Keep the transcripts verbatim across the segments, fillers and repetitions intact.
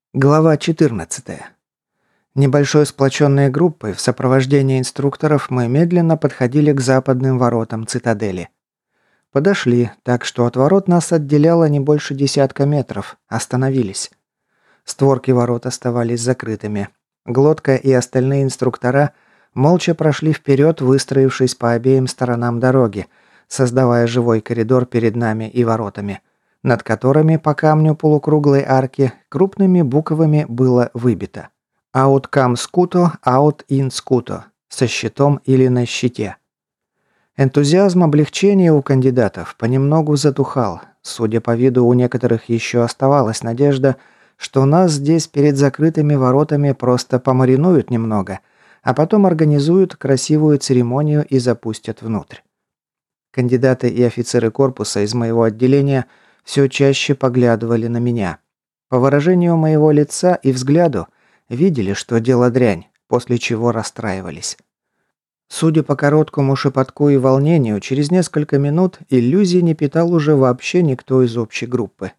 Глава четырнадцатая. Небольшой сплоченной группой в сопровождении инструкторов мы медленно подходили к западным воротам цитадели. Подошли, так что от ворот нас отделяло не больше десятка метров. Остановились. Створки ворот оставались закрытыми. Глотка и остальные инструктора молча прошли вперед, выстроившись по обеим сторонам дороги, создавая живой коридор перед нами и воротами, над которыми по камню полукруглой арки крупными буквами было выбито «Аут кам скуто, аут ин скуто» со щитом или на щите. Энтузиазм облегчения у кандидатов понемногу затухал. Судя по виду, у некоторых еще оставалась надежда, что нас здесь перед закрытыми воротами просто помаринуют немного, а потом организуют красивую церемонию и запустят внутрь. Кандидаты и офицеры корпуса из моего отделения все чаще поглядывали на меня. По выражению моего лица и взгляду видели, что дело дрянь, после чего расстраивались. Судя по короткому шепотку и волнению, через несколько минут иллюзий не питал уже вообще никто из общей группы.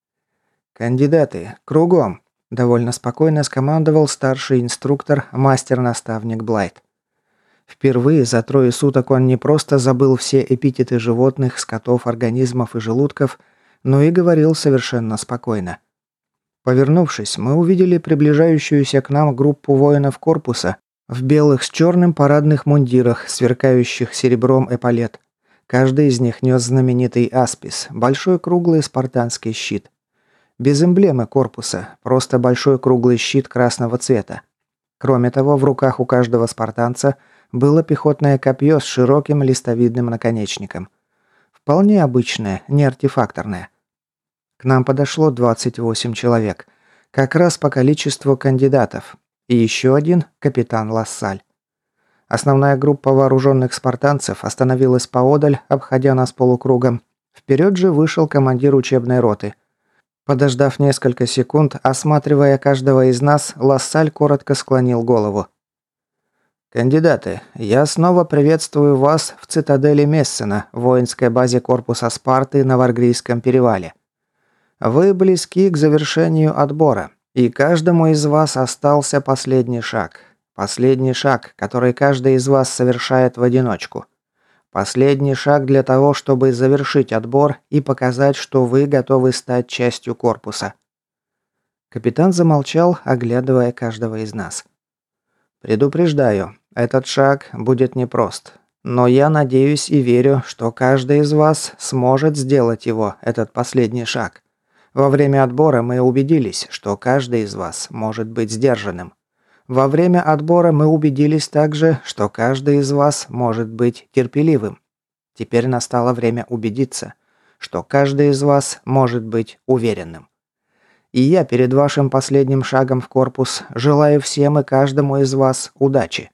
«Кандидаты, кругом!» – довольно спокойно скомандовал старший инструктор, мастер-наставник Блайт. Впервые за трое суток он не просто забыл все эпитеты животных, скотов, организмов и желудков, но и говорил совершенно спокойно. Повернувшись, мы увидели приближающуюся к нам группу воинов корпуса в белых с черным парадных мундирах, сверкающих серебром эполет. Каждый из них нес знаменитый аспис, большой круглый спартанский щит. Без эмблемы корпуса, просто большой круглый щит красного цвета. Кроме того, в руках у каждого спартанца было пехотное копье с широким листовидным наконечником. Вполне обычное, не артефакторное. К нам подошло двадцать восемь человек. Как раз по количеству кандидатов. И еще один – капитан Лассаль. Основная группа вооруженных спартанцев остановилась поодаль, обходя нас полукругом. Вперед же вышел командир учебной роты. Подождав несколько секунд, осматривая каждого из нас, Лассаль коротко склонил голову. «Кандидаты, я снова приветствую вас в цитадели Мессена, воинской базе корпуса Спарты на Варгрийском перевале. Вы близки к завершению отбора, и каждому из вас остался последний шаг. Последний шаг, который каждый из вас совершает в одиночку. Последний шаг для того, чтобы завершить отбор и показать, что вы готовы стать частью корпуса». Капитан замолчал, оглядывая каждого из нас. «Предупреждаю, этот шаг будет непрост. Но я надеюсь и верю, что каждый из вас сможет сделать его, этот последний шаг. Во время отбора мы убедились, что каждый из вас может быть сдержанным. Во время отбора мы убедились также, что каждый из вас может быть терпеливым. Теперь настало время убедиться, что каждый из вас может быть уверенным. И я перед вашим последним шагом в корпус желаю всем и каждому из вас удачи».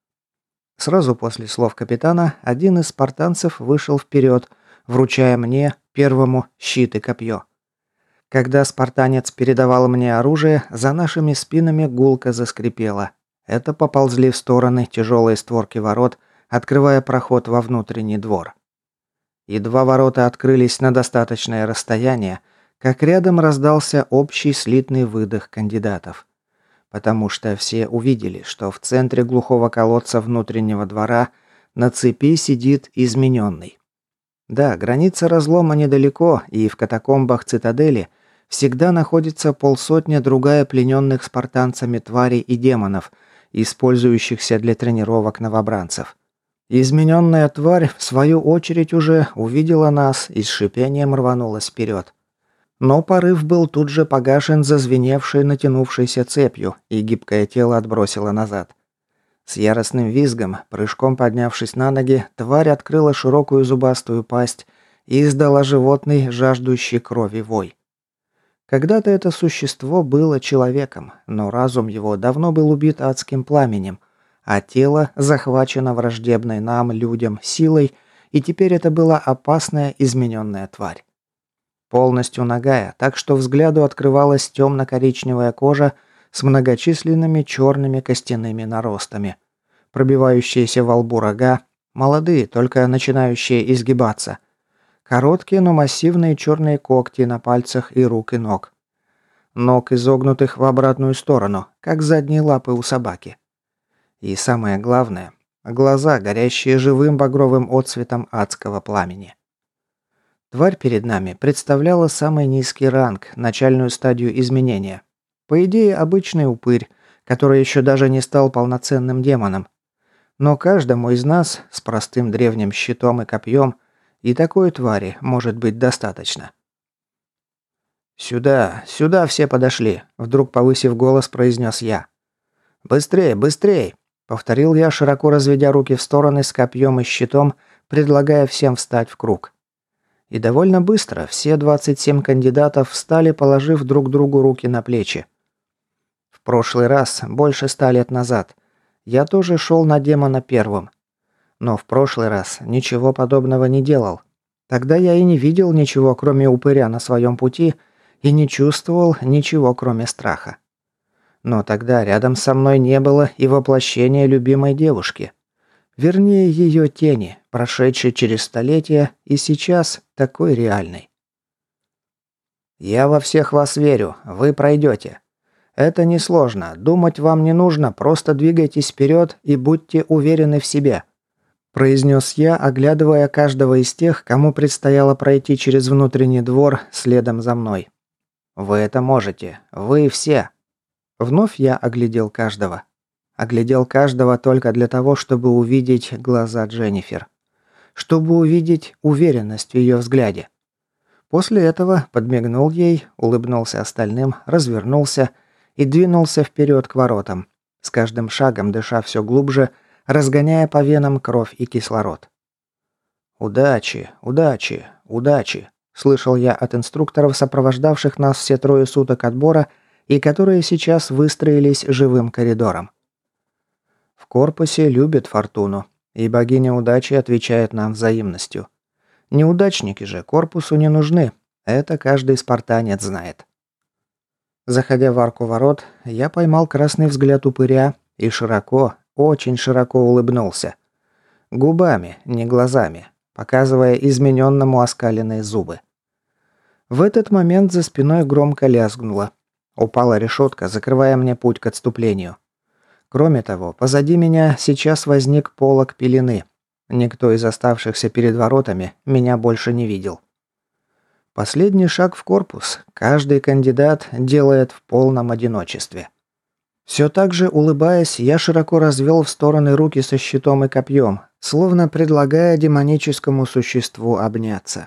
Сразу после слов капитана один из спартанцев вышел вперед, вручая мне, первому, щит и копье. Когда спартанец передавал мне оружие, за нашими спинами гулко заскрипело. Это поползли в стороны тяжелые створки ворот, открывая проход во внутренний двор. Едва ворота открылись на достаточное расстояние, как рядом раздался общий слитный выдох кандидатов. Потому что все увидели, что в центре глухого колодца внутреннего двора на цепи сидит измененный. Да, граница разлома недалеко, и в катакомбах цитадели всегда находится полсотня-другая плененных спартанцами тварей и демонов, использующихся для тренировок новобранцев. Измененная тварь, в свою очередь, уже увидела нас и с шипением рванулась вперед. Но порыв был тут же погашен зазвеневшей натянувшейся цепью, и гибкое тело отбросило назад. С яростным визгом, прыжком поднявшись на ноги, тварь открыла широкую зубастую пасть и издала животный, жаждущий крови вой. Когда-то это существо было человеком, но разум его давно был убит адским пламенем, а тело захвачено враждебной нам, людям, силой, и теперь это была опасная измененная тварь. Полностью нагая, так что взгляду открывалась темно-коричневая кожа с многочисленными черными костяными наростами, пробивающиеся во лбу рога, молодые, только начинающие изгибаться, короткие, но массивные черные когти на пальцах и рук и ног. ног изогнутых в обратную сторону, как задние лапы у собаки. И самое главное, глаза, горящие живым багровым отсветом адского пламени. Тварь перед нами представляла самый низкий ранг, начальную стадию изменения. По идее, обычный упырь, который еще даже не стал полноценным демоном. Но каждому из нас с простым древним щитом и копьем и такой твари может быть достаточно. «Сюда, сюда все подошли», – вдруг повысив голос, произнес я. «Быстрее, быстрее!» – повторил я, широко разведя руки в стороны с копьем и щитом, предлагая всем встать в круг. И довольно быстро все двадцать семь кандидатов встали, положив друг другу руки на плечи. В прошлый раз, больше ста лет назад, я тоже шел на демона первым. Но в прошлый раз ничего подобного не делал. Тогда я и не видел ничего, кроме упыря на своем пути, и не чувствовал ничего, кроме страха. Но тогда рядом со мной не было и воплощения любимой девушки. Вернее, ее тени, прошедшей через столетия и сейчас такой реальной. «Я во всех вас верю, вы пройдете. Это несложно, думать вам не нужно, просто двигайтесь вперед и будьте уверены в себе», произнес я, оглядывая каждого из тех, кому предстояло пройти через внутренний двор следом за мной. «Вы это можете, вы все». Вновь я оглядел каждого. Оглядел каждого только для того, чтобы увидеть глаза Дженнифер. Чтобы увидеть уверенность в ее взгляде. После этого подмигнул ей, улыбнулся остальным, развернулся и двинулся вперед к воротам, с каждым шагом дыша все глубже, разгоняя по венам кровь и кислород. «Удачи, удачи, удачи!» – слышал я от инструкторов, сопровождавших нас все трое суток отбора и которые сейчас выстроились живым коридором. В корпусе любят фортуну, и богиня удачи отвечает нам взаимностью. Неудачники же корпусу не нужны, это каждый спартанец знает. Заходя в арку ворот, я поймал красный взгляд упыря и широко, очень широко улыбнулся. Губами, не глазами, показывая измененному оскаленные зубы. В этот момент за спиной громко лязгнуло. Упала решетка, закрывая мне путь к отступлению. Кроме того, позади меня сейчас возник полог пелены. Никто из оставшихся перед воротами меня больше не видел. Последний шаг в корпус каждый кандидат делает в полном одиночестве. Все так же улыбаясь, я широко развел в стороны руки со щитом и копьем, словно предлагая демоническому существу обняться.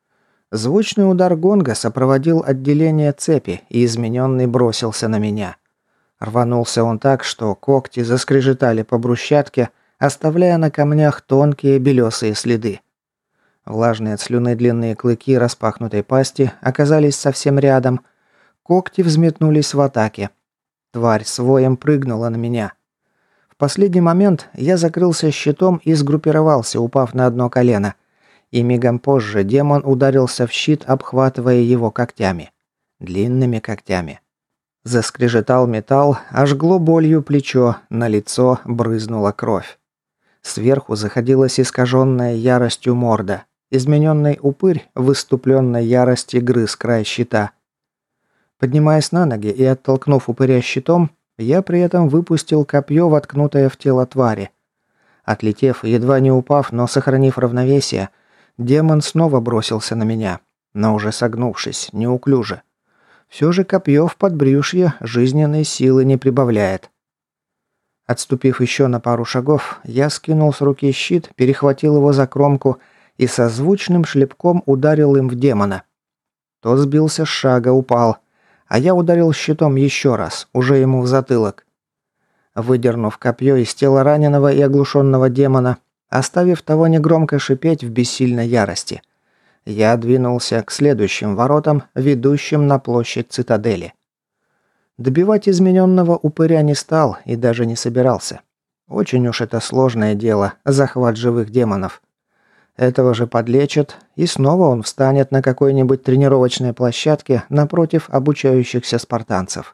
Звучный удар гонга сопроводил отделение цепи, и измененный бросился на меня. Рванулся он так, что когти заскрежетали по брусчатке, оставляя на камнях тонкие белесые следы. Влажные от слюны длинные клыки распахнутой пасти оказались совсем рядом. Когти взметнулись в атаке. Тварь с воем прыгнула на меня. В последний момент я закрылся щитом и сгруппировался, упав на одно колено. И мигом позже демон ударился в щит, обхватывая его когтями. Длинными когтями. Заскрежетал металл, ожгло болью плечо, на лицо брызнула кровь. Сверху заходилась искаженная яростью морда. Измененный упырь в выступленной ярости грыз край щита. Поднимаясь на ноги и оттолкнув упыря щитом, я при этом выпустил копье, воткнутое в тело твари. Отлетев, едва не упав, но сохранив равновесие, демон снова бросился на меня, но уже согнувшись, неуклюже. Все же копье в подбрюшье жизненной силы не прибавляет. Отступив еще на пару шагов, я скинул с руки щит, перехватил его за кромку и со звучным шлепком ударил им в демона. Тот сбился с шага, упал, а я ударил щитом еще раз, уже ему в затылок. Выдернув копье из тела раненого и оглушенного демона, оставив того негромко шипеть в бессильной ярости, я двинулся к следующим воротам, ведущим на площадь цитадели. Добивать измененного упыря не стал и даже не собирался. Очень уж это сложное дело – захват живых демонов. Этого же подлечат, и снова он встанет на какой-нибудь тренировочной площадке напротив обучающихся спартанцев.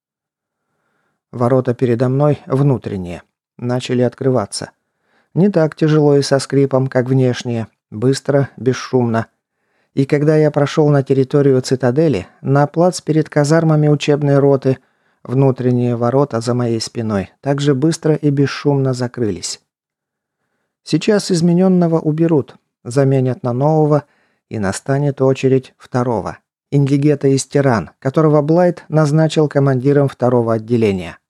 Ворота передо мной, внутренние, начали открываться. Не так тяжело и со скрипом, как внешние, быстро, бесшумно. И когда я прошел на территорию цитадели, на плац перед казармами учебной роты, внутренние ворота за моей спиной также быстро и бесшумно закрылись. Сейчас измененного уберут, заменят на нового, и настанет очередь второго, Индигета из Тиран, которого Блайт назначил командиром второго отделения.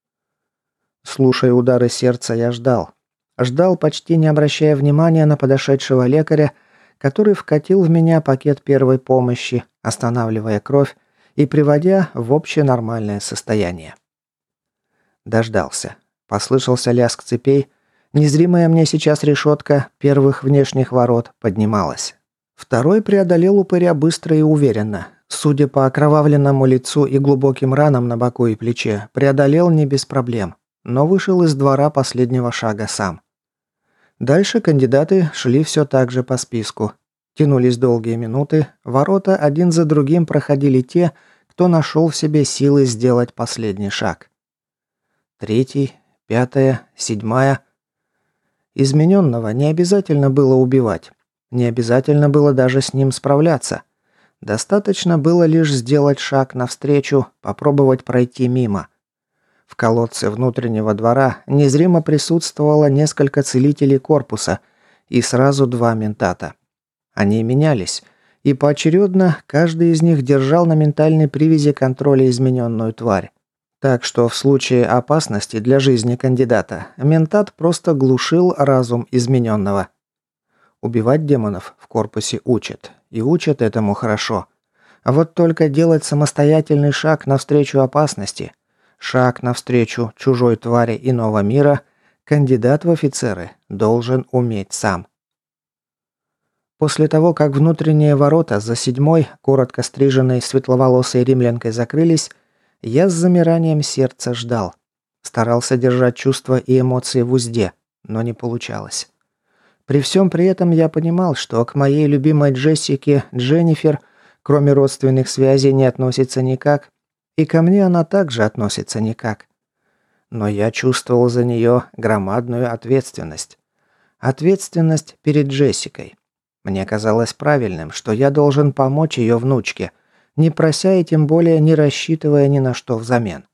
Слушая удары сердца, я ждал. Ждал, почти не обращая внимания на подошедшего лекаря, который вкатил в меня пакет первой помощи, останавливая кровь и приводя в общее нормальное состояние. Дождался. Послышался лязг цепей. Незримая мне сейчас решетка первых внешних ворот поднималась. Второй преодолел упыря быстро и уверенно. Судя по окровавленному лицу и глубоким ранам на боку и плече, преодолел не без проблем, но вышел из двора последнего шага сам. Дальше кандидаты шли все так же по списку. Тянулись долгие минуты, ворота один за другим проходили те, кто нашел в себе силы сделать последний шаг. Третий, пятая, седьмая. Измененного не обязательно было убивать. Не обязательно было даже с ним справляться. Достаточно было лишь сделать шаг навстречу, попробовать пройти мимо. В колодце внутреннего двора незримо присутствовало несколько целителей корпуса и сразу два ментата. Они менялись, и поочередно каждый из них держал на ментальной привязи контроля измененную тварь. Так что в случае опасности для жизни кандидата ментат просто глушил разум измененного. Убивать демонов в корпусе учат, и учат этому хорошо. А вот только делать самостоятельный шаг навстречу опасности, шаг навстречу чужой твари иного мира, кандидат в офицеры должен уметь сам. После того, как внутренние ворота за седьмой, коротко стриженной светловолосой римлянкой закрылись, я с замиранием сердца ждал. Старался держать чувства и эмоции в узде, но не получалось. При всем при этом я понимал, что к моей любимой Джессике Дженнифер, кроме родственных связей, не относится никак, и ко мне она также относится никак. Но я чувствовал за нее громадную ответственность. Ответственность перед Джессикой. Мне казалось правильным, что я должен помочь ее внучке, не прося и тем более не рассчитывая ни на что взамен.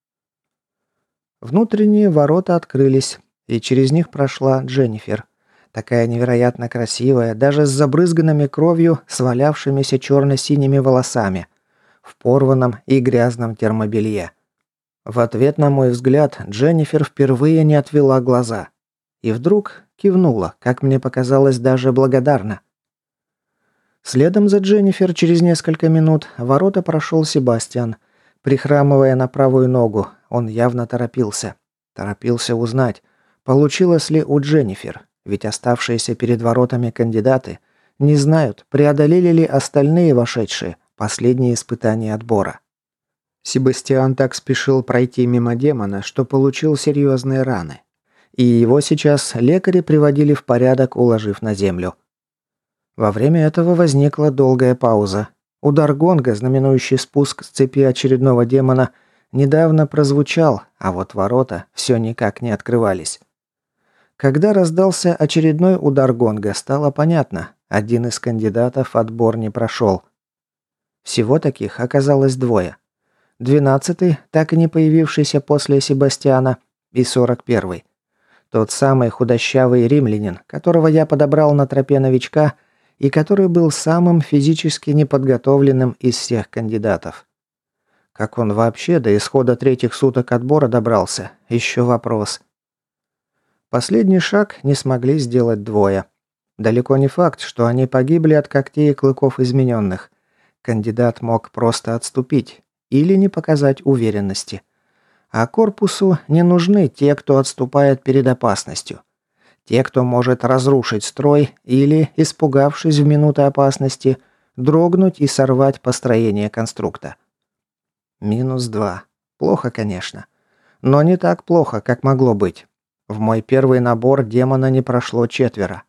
Внутренние ворота открылись, и через них прошла Дженнифер. Такая невероятно красивая, даже с забрызганными кровью, свалявшимися черно-синими волосами, в порванном и грязном термобелье. В ответ на мой взгляд Дженнифер впервые не отвела глаза. И вдруг кивнула, как мне показалось, даже благодарна. Следом за Дженнифер через несколько минут в ворота прошел Себастьян, прихрамывая на правую ногу. Он явно торопился. Торопился узнать, получилось ли у Дженнифер, ведь оставшиеся перед воротами кандидаты не знают, преодолели ли остальные вошедшие последние испытания отбора. Себастьян так спешил пройти мимо демона, что получил серьезные раны. И его сейчас лекари приводили в порядок, уложив на землю. Во время этого возникла долгая пауза. Удар гонга, знаменующий спуск с цепи очередного демона, недавно прозвучал, а вот ворота все никак не открывались. Когда раздался очередной удар гонга, стало понятно, один из кандидатов отбор не прошел. Всего таких оказалось двое. Двенадцатый, так и не появившийся после Себастьяна, и сорок первый. Тот самый худощавый римлянин, которого я подобрал на тропе новичка и который был самым физически неподготовленным из всех кандидатов. Как он вообще до исхода третьих суток отбора добрался, еще вопрос. Последний шаг не смогли сделать двое. Далеко не факт, что они погибли от когтей и клыков измененных. Кандидат мог просто отступить или не показать уверенности. А корпусу не нужны те, кто отступает перед опасностью. Те, кто может разрушить строй или, испугавшись в минуты опасности, дрогнуть и сорвать построение конструкта. Минус два. Плохо, конечно. Но не так плохо, как могло быть. В мой первый набор демона не прошло четверо.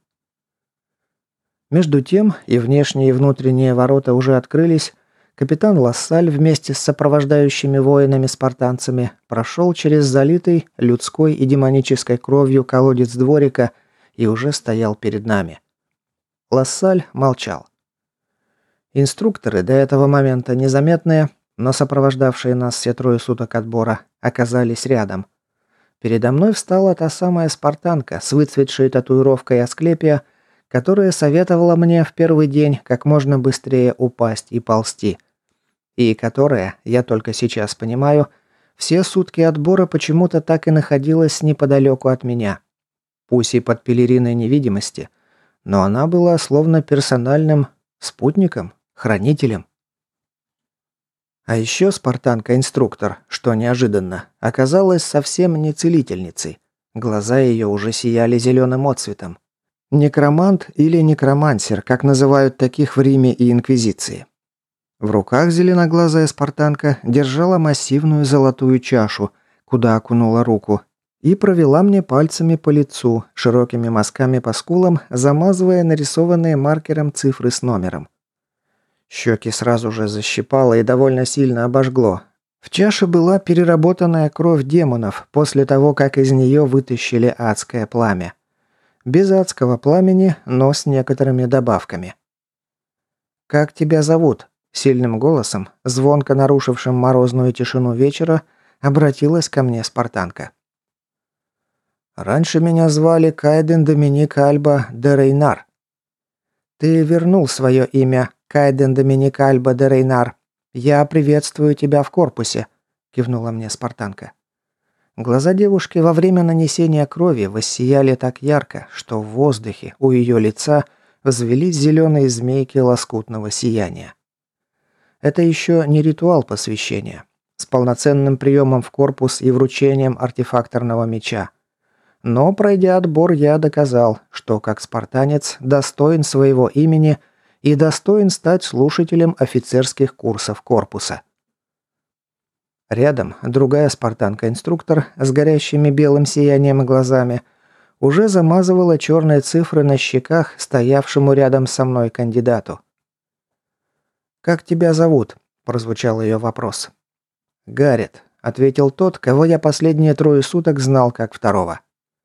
Между тем и внешние и внутренние ворота уже открылись. Капитан Лассаль вместе с сопровождающими воинами-спартанцами прошел через залитый людской и демонической кровью колодец дворика и уже стоял перед нами. Лассаль молчал. Инструкторы, до этого момента незаметные, но сопровождавшие нас все трое суток отбора, оказались рядом. Передо мной встала та самая спартанка с выцветшей татуировкой Асклепия, которая советовала мне в первый день как можно быстрее упасть и ползти. И которая, я только сейчас понимаю, все сутки отбора почему-то так и находилась неподалеку от меня. Пусть и под пелериной невидимости, но она была словно персональным спутником, хранителем. А еще спартанка-инструктор, что неожиданно, оказалась совсем не целительницей. Глаза ее уже сияли зеленым отцветом. Некромант или некромансер, как называют таких в Риме и Инквизиции. В руках зеленоглазая спартанка держала массивную золотую чашу, куда окунула руку, и провела мне пальцами по лицу, широкими мазками по скулам, замазывая нарисованные маркером цифры с номером. Щеки сразу же защипало и довольно сильно обожгло. В чаше была переработанная кровь демонов после того, как из нее вытащили адское пламя. Без адского пламени, но с некоторыми добавками. «Как тебя зовут?» – сильным голосом, звонко нарушившим морозную тишину вечера, обратилась ко мне спартанка. «Раньше меня звали Кайден Доминик Альба де Рейнар». «Ты вернул свое имя, Кайден Доминик Альба де Рейнар. Я приветствую тебя в корпусе», – кивнула мне спартанка. Глаза девушки во время нанесения крови воссияли так ярко, что в воздухе у ее лица взвелись зеленые змейки лоскутного сияния. Это еще не ритуал посвящения, с полноценным приемом в корпус и вручением артефакторного меча. Но, пройдя отбор, я доказал, что как спартанец достоин своего имени и достоин стать слушателем офицерских курсов корпуса. Рядом другая спартанка-инструктор с горящими белым сиянием глазами уже замазывала черные цифры на щеках стоявшему рядом со мной кандидату. «Как тебя зовут?» – прозвучал ее вопрос. «Гаррет», – ответил тот, кого я последние трое суток знал как второго.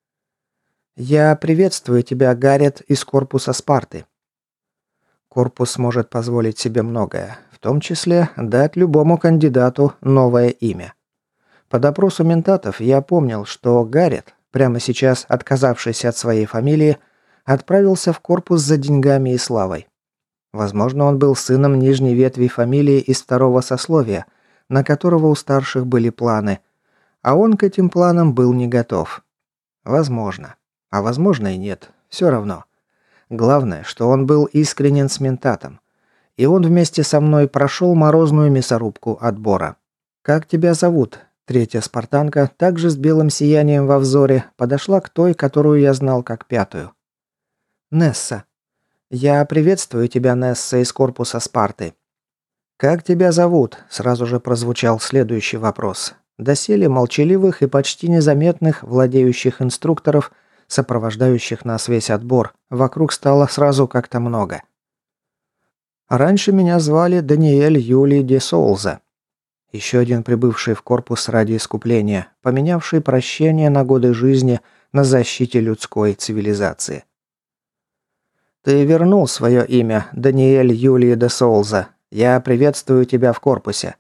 «Я приветствую тебя, Гаррет, из корпуса Спарты». Корпус может позволить себе многое, в том числе дать любому кандидату новое имя. По допросу ментатов я помнил, что Гаррет, прямо сейчас отказавшийся от своей фамилии, отправился в корпус за деньгами и славой. Возможно, он был сыном нижней ветви фамилии из второго сословия, на которого у старших были планы, а он к этим планам был не готов. Возможно. А возможно и нет. Все равно. Главное, что он был искренен с ментатом. И он вместе со мной прошел морозную мясорубку отбора. «Как тебя зовут?» Третья спартанка, также с белым сиянием во взоре, подошла к той, которую я знал как пятую. «Несса». «Я приветствую тебя, Несса, из корпуса Спарты». «Как тебя зовут?» – сразу же прозвучал следующий вопрос. Доселе молчаливых и почти незаметных владеющих инструкторов, сопровождающих нас весь отбор, вокруг стало сразу как-то много. Раньше меня звали Даниэль Юлий де Соулза. Еще один прибывший в корпус ради искупления, поменявший прощение на годы жизни на защите людской цивилизации. «Ты вернул свое имя, Даниэль Юлий де Соулза. Я приветствую тебя в корпусе».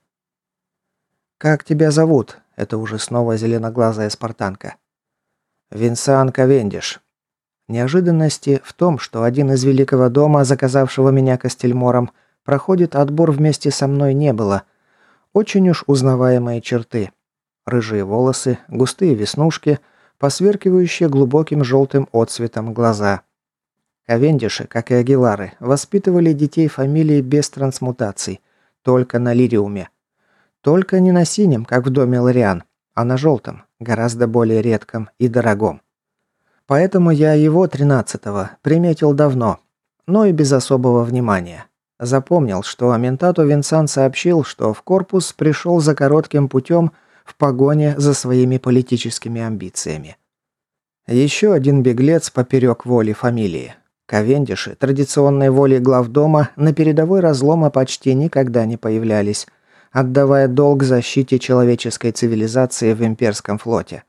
«Как тебя зовут?» – это уже снова зеленоглазая спартанка. «Винсан Кавендиш». Неожиданности в том, что один из великого дома, заказавшего меня Кастельмором, проходит отбор вместе со мной, не было. Очень уж узнаваемые черты. Рыжие волосы, густые веснушки, посверкивающие глубоким желтым отцветом глаза. Кавендиши, как и Агилары, воспитывали детей фамилии без трансмутаций, только на лириуме. Только не на синем, как в доме Лориан, а на желтом, гораздо более редком и дорогом. Поэтому я его, тринадцатого, приметил давно, но и без особого внимания. Запомнил, что Аментату Винсан сообщил, что в корпус пришел за коротким путем в погоне за своими политическими амбициями. Еще один беглец поперек воли фамилии. Кавендиши, традиционной волей главдома, на передовой разлома почти никогда не появлялись, отдавая долг защите человеческой цивилизации в имперском флоте.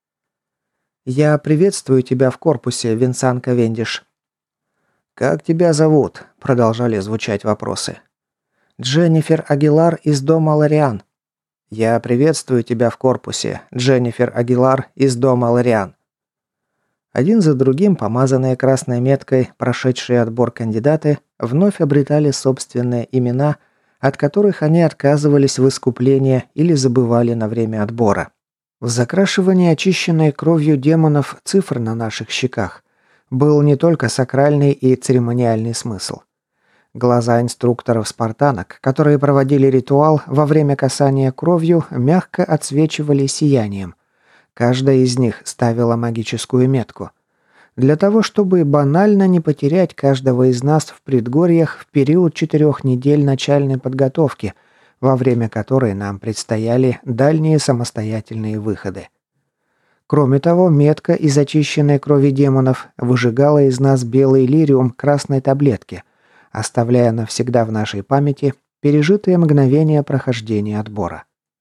«Я приветствую тебя в корпусе, Винсан Кавендиш». «Как тебя зовут?» – продолжали звучать вопросы. Дженнифер Агилар из дома Лориан. Я приветствую тебя в корпусе, Дженнифер Агилар из дома Лориан. Один за другим помазанные красной меткой, прошедшие отбор кандидаты, вновь обретали собственные имена, от которых они отказывались в искуплении или забывали на время отбора. В закрашивании очищенной кровью демонов цифр на наших щеках был не только сакральный и церемониальный смысл. Глаза инструкторов-спартанок, которые проводили ритуал во время касания кровью, мягко отсвечивали сиянием. Каждая из них ставила магическую метку. Для того, чтобы банально не потерять каждого из нас в предгорьях в период четырех недель начальной подготовки, во время которой нам предстояли дальние самостоятельные выходы. Кроме того, метка из очищенной крови демонов выжигала из нас белый лириум красной таблетки, оставляя навсегда в нашей памяти пережитые мгновения прохождения отбора.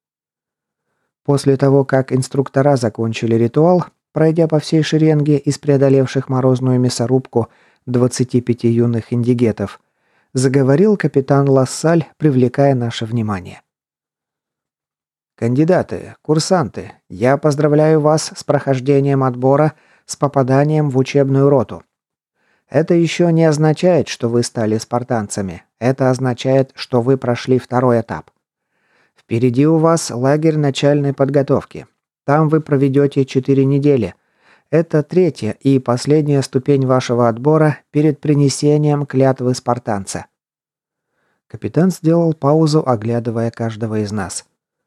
После того, как инструктора закончили ритуал, пройдя по всей шеренге из преодолевших морозную мясорубку двадцати пяти юных индигетов, заговорил капитан Лассаль, привлекая наше внимание. «Кандидаты, курсанты, я поздравляю вас с прохождением отбора, с попаданием в учебную роту. Это еще не означает, что вы стали спартанцами. Это означает, что вы прошли второй этап. Впереди у вас лагерь начальной подготовки. Там вы проведете четыре недели. Это третья и последняя ступень вашего отбора перед принесением клятвы спартанца». Капитан сделал паузу, оглядывая каждого из нас.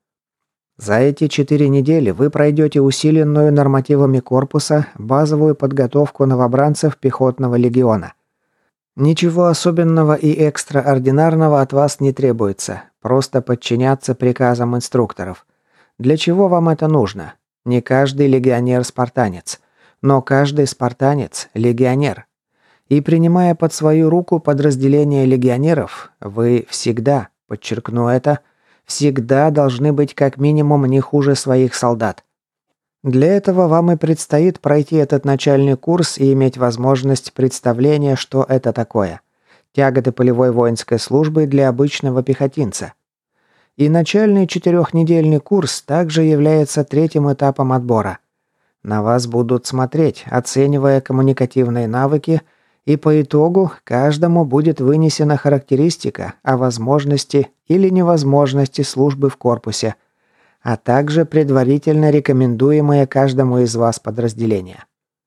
«За эти четыре недели вы пройдете усиленную нормативами корпуса базовую подготовку новобранцев пехотного легиона. Ничего особенного и экстраординарного от вас не требуется, просто подчиняться приказам инструкторов. Для чего вам это нужно? Не каждый легионер спартанец, но каждый спартанец легионер. И принимая под свою руку подразделение легионеров, вы всегда, подчеркну это, всегда должны быть как минимум не хуже своих солдат. Для этого вам и предстоит пройти этот начальный курс и иметь возможность представления, что это такое. Тяготы полевой воинской службы для обычного пехотинца. И начальный четырехнедельный курс также является третьим этапом отбора. На вас будут смотреть, оценивая коммуникативные навыки, и по итогу каждому будет вынесена характеристика о возможности или невозможности службы в корпусе, а также предварительно рекомендуемые каждому из вас подразделения.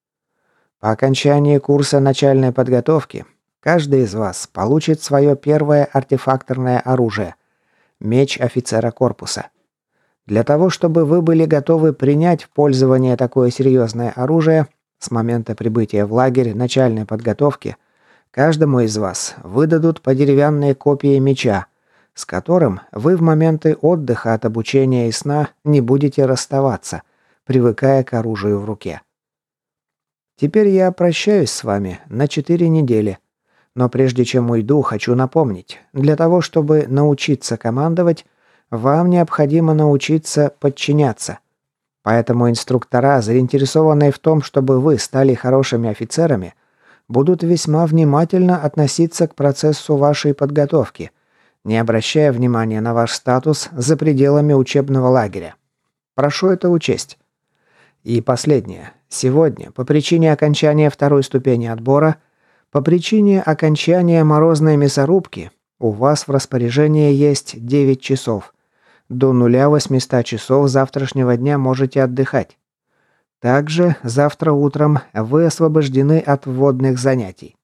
По окончании курса начальной подготовки каждый из вас получит свое первое артефакторное оружие – меч офицера корпуса. Для того, чтобы вы были готовы принять в пользование такое серьезное оружие, с момента прибытия в лагерь начальной подготовки каждому из вас выдадут по деревянной копии меча, с которым вы в моменты отдыха от обучения и сна не будете расставаться, привыкая к оружию в руке. Теперь я прощаюсь с вами на четыре недели. Но прежде чем уйду, хочу напомнить, для того, чтобы научиться командовать, вам необходимо научиться подчиняться. Поэтому инструктора, заинтересованные в том, чтобы вы стали хорошими офицерами, будут весьма внимательно относиться к процессу вашей подготовки, не обращая внимания на ваш статус за пределами учебного лагеря. Прошу это учесть. И последнее. Сегодня, по причине окончания второй ступени отбора, по причине окончания морозной мясорубки, у вас в распоряжении есть девять часов. До нуля восьмисот часов завтрашнего дня можете отдыхать. Также завтра утром вы освобождены от вводных занятий.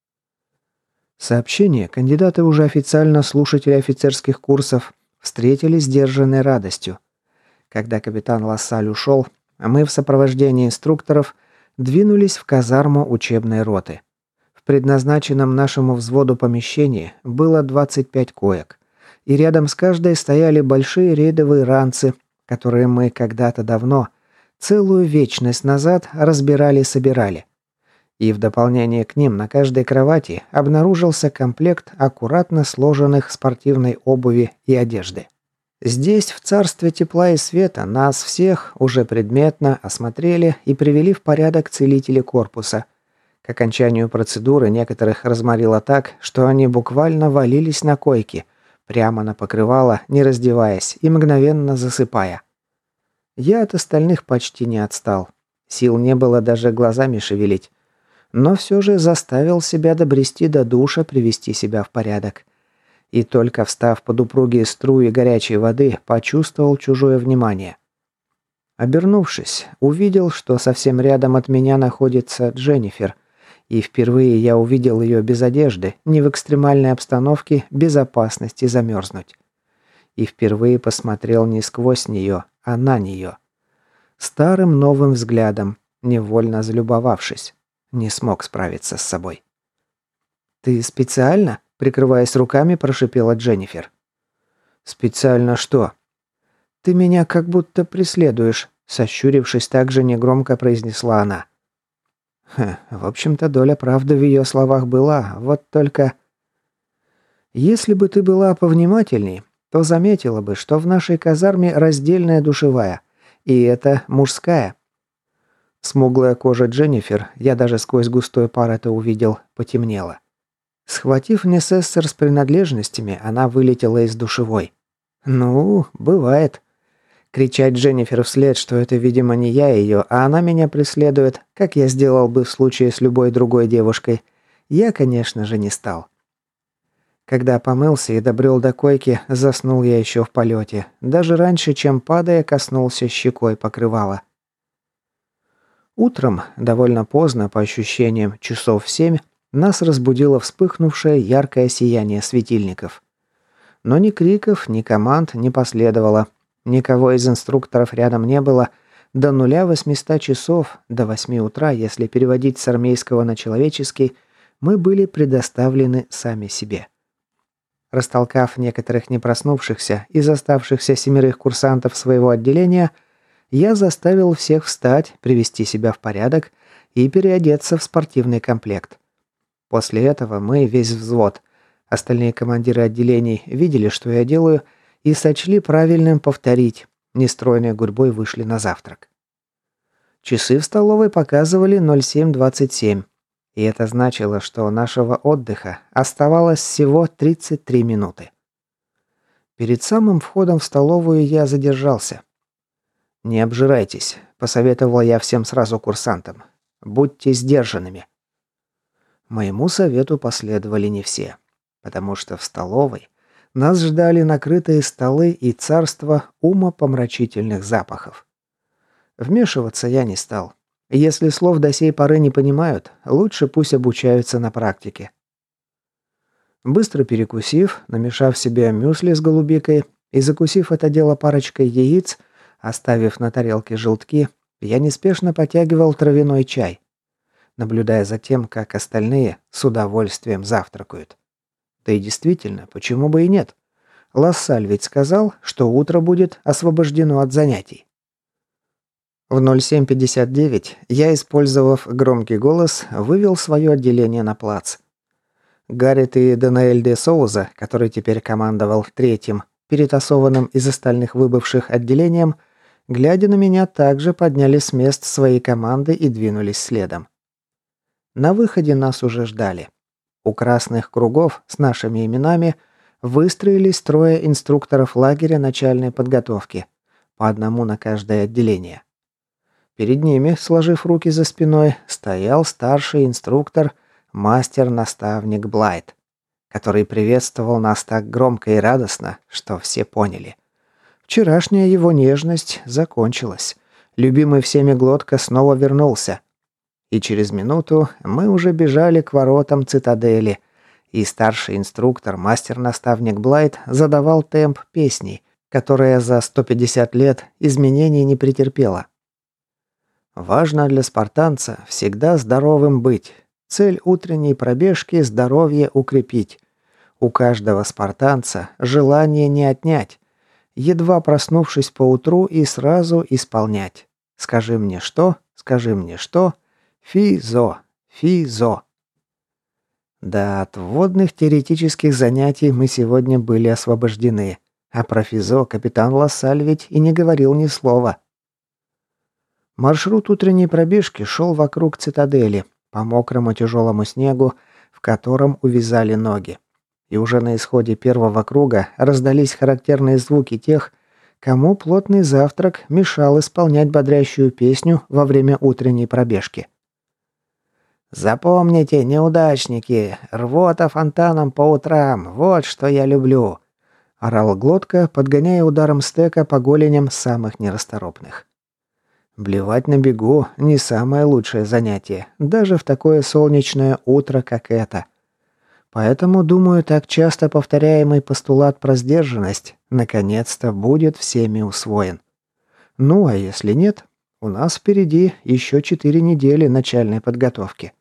Сообщение кандидаты уже официально слушатели офицерских курсов встретили сдержанной радостью. Когда капитан Лассаль ушел, мы в сопровождении инструкторов двинулись в казарму учебной роты. В предназначенном нашему взводу помещении было двадцать пять коек, и рядом с каждой стояли большие рейдовые ранцы, которые мы когда-то давно, целую вечность назад, разбирали-собирали. И в дополнение к ним на каждой кровати обнаружился комплект аккуратно сложенных спортивной обуви и одежды. Здесь, в царстве тепла и света, нас всех уже предметно осмотрели и привели в порядок целители корпуса. К окончанию процедуры некоторых разморило так, что они буквально валились на койки, Прямо на покрывало, не раздеваясь и мгновенно засыпая. Я от остальных почти не отстал. Сил не было даже глазами шевелить. Но все же заставил себя добрести до душа, привести себя в порядок. И только встав под упругие струи горячей воды, почувствовал чужое внимание. Обернувшись, увидел, что совсем рядом от меня находится Дженнифер. И впервые я увидел ее без одежды, не в экстремальной обстановке, без опасности замерзнуть. И впервые посмотрел не сквозь нее, а на нее. Старым новым взглядом, невольно залюбовавшись. Не смог справиться с собой. «Ты специально?» – прикрываясь руками, прошипела Дженнифер. «Специально что?» «Ты меня как будто преследуешь», – сощурившись так же негромко произнесла она. Хм, в общем-то, доля правды в ее словах была, вот только... «Если бы ты была повнимательней, то заметила бы, что в нашей казарме раздельная душевая, и это мужская». Смуглая кожа Дженнифер, я даже сквозь густой пар это увидел, потемнела. Схватив несессор с принадлежностями, она вылетела из душевой. «Ну, бывает». Кричать Дженнифер вслед, что это, видимо, не я ее, а она меня преследует, как я сделал бы в случае с любой другой девушкой, я, конечно же, не стал. Когда помылся и добрел до койки, заснул я еще в полете, даже раньше, чем падая, коснулся щекой покрывала. Утром, довольно поздно, по ощущениям, часов в семь, нас разбудило вспыхнувшее яркое сияние светильников. Но ни криков, ни команд не последовало. Никого из инструкторов рядом не было. До нуля восьмиста часов, до восьми утра, если переводить с армейского на человеческий, мы были предоставлены сами себе. Растолкав некоторых не проснувшихся из оставшихся семерых курсантов своего отделения, я заставил всех встать, привести себя в порядок и переодеться в спортивный комплект. После этого мы, весь взвод, остальные командиры отделений, видели, что я делаю, и сочли правильным повторить. Нестройной гурьбой вышли на завтрак. Часы в столовой показывали ноль семь двадцать семь, и это значило, что нашего отдыха оставалось всего тридцать три минуты. Перед самым входом в столовую я задержался. «Не обжирайтесь», – посоветовал я всем сразу курсантам. «Будьте сдержанными». Моему совету последовали не все, потому что в столовой нас ждали накрытые столы и царство умопомрачительных запахов. Вмешиваться я не стал. Если слов до сей поры не понимают, лучше пусть обучаются на практике. Быстро перекусив, намешав себе мюсли с голубикой и закусив это дело парочкой яиц, оставив на тарелке желтки, я неспешно потягивал травяной чай, наблюдая за тем, как остальные с удовольствием завтракают. Да и действительно, почему бы и нет? Лассаль ведь сказал, что утро будет освобождено от занятий. В ноль семь пятьдесят девять я, использовав громкий голос, вывел свое отделение на плац. Гаррет и Данаэль де Соуза, который теперь командовал третьим, перетасованным из остальных выбывших отделением, глядя на меня, также подняли с мест своей команды и двинулись следом. На выходе нас уже ждали. У красных кругов с нашими именами выстроились трое инструкторов лагеря начальной подготовки, по одному на каждое отделение. Перед ними, сложив руки за спиной, стоял старший инструктор, мастер-наставник Блайт, который приветствовал нас так громко и радостно, что все поняли. Вчерашняя его нежность закончилась. Любимый всеми глотка снова вернулся. И через минуту мы уже бежали к воротам цитадели, и старший инструктор, мастер-наставник Блайт, задавал темп песни, которая за сто пятьдесят лет изменений не претерпела. Важно для спартанца всегда здоровым быть. Цель утренней пробежки – здоровье укрепить. У каждого спартанца желание не отнять. Едва проснувшись поутру и сразу исполнять. Скажи мне что, скажи мне что. Физо, физо. Да, от вводных теоретических занятий мы сегодня были освобождены. А про физо капитан Лассаль ведь и не говорил ни слова. Маршрут утренней пробежки шел вокруг цитадели, по мокрому тяжелому снегу, в котором увязали ноги. И уже на исходе первого круга раздались характерные звуки тех, кому плотный завтрак мешал исполнять бодрящую песню во время утренней пробежки. «Запомните, неудачники, рвота фонтаном по утрам, вот что я люблю!» – орал Глотка, подгоняя ударом стека по голеням самых нерасторопных. Блевать на бегу – не самое лучшее занятие, даже в такое солнечное утро, как это. Поэтому, думаю, так часто повторяемый постулат про сдержанность наконец-то будет всеми усвоен. Ну а если нет, у нас впереди еще четыре недели начальной подготовки.